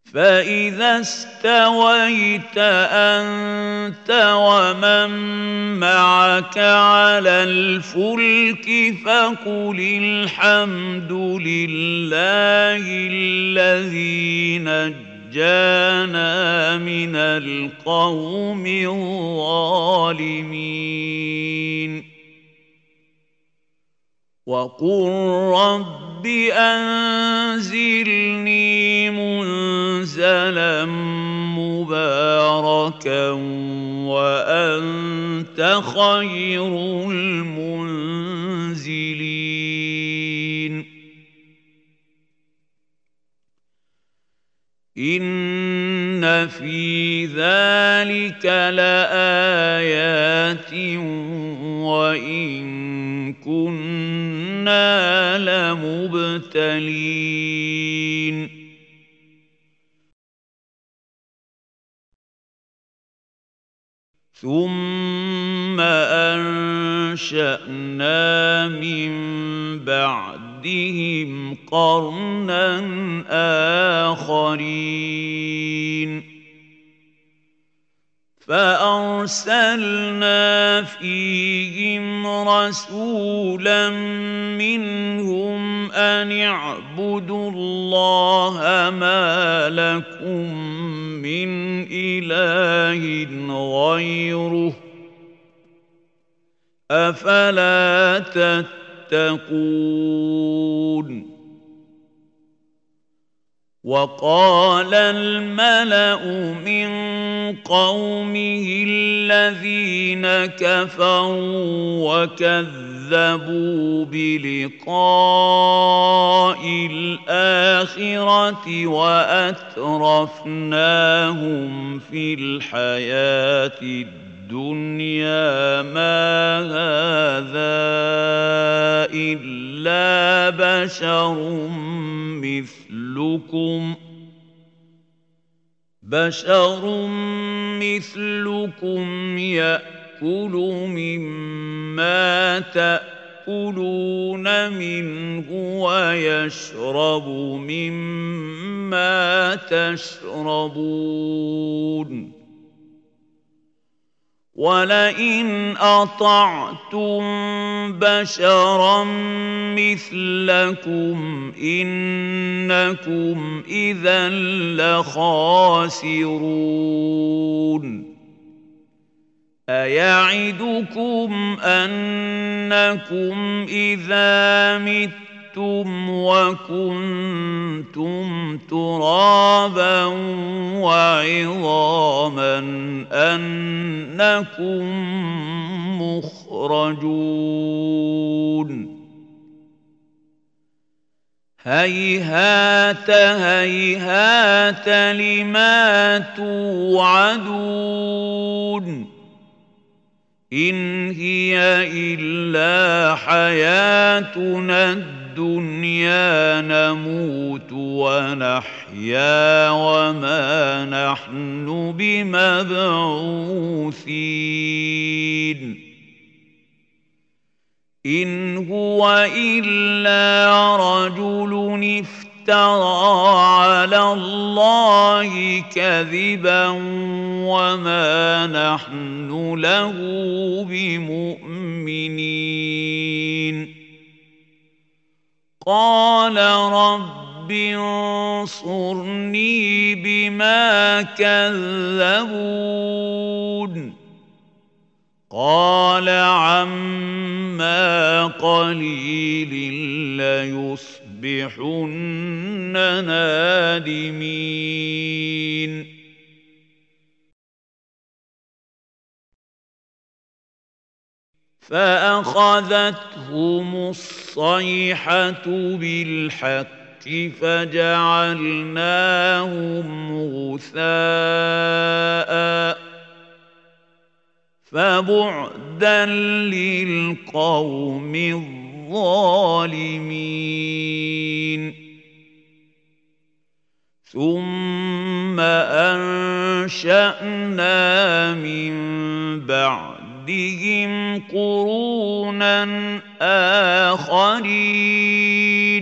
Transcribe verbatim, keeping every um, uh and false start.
فإذا استويت أنت ومن معك على الفلك فقل الحمد لله الذي نجانا من القوم الظالمين وقل رب أنزلني منزلا مباركا وأنت خير المنزلين إن في ذلك لآيات وإن كنا لمبتلين ثم أنشأنا من بعدهم قرنا آخرين فأرسلنا فيهم رسولا منهم أن اعبدوا الله ما لكم من إله غيره أفلا تتقون وقال الملأ من قومه الذين كفروا وكذبوا بلقاء الآخرة وأترفناهم في الحياة الدنيا ما هذا إلا بشر مثلكم بشر مثلكم يأكل مما تأكلون منه ويشرب مما تشربون ولئن أطعتم بشرا مثلكم إنكم إذا لخاسرون أيعدكم أنكم إذا متم وكنتم ترابا وعظاما أنكم مخرجون هيهات هيهات لما توعدون إن هي إلا حياتنا الدنيا نموت ونحيا وما نحن بمبعوثين إن هو إلا رجل افترى على الله كذبا وما نحن له بمؤمنين قال رب انصرني بما كذبون قال عما قليل ليصبحن نادمين فأخذتهم الصيحة بالحق فجعلناهم غثاء فبعدا للقوم الظالمين ثم أنشأنا من بعدهم قرونا آخرين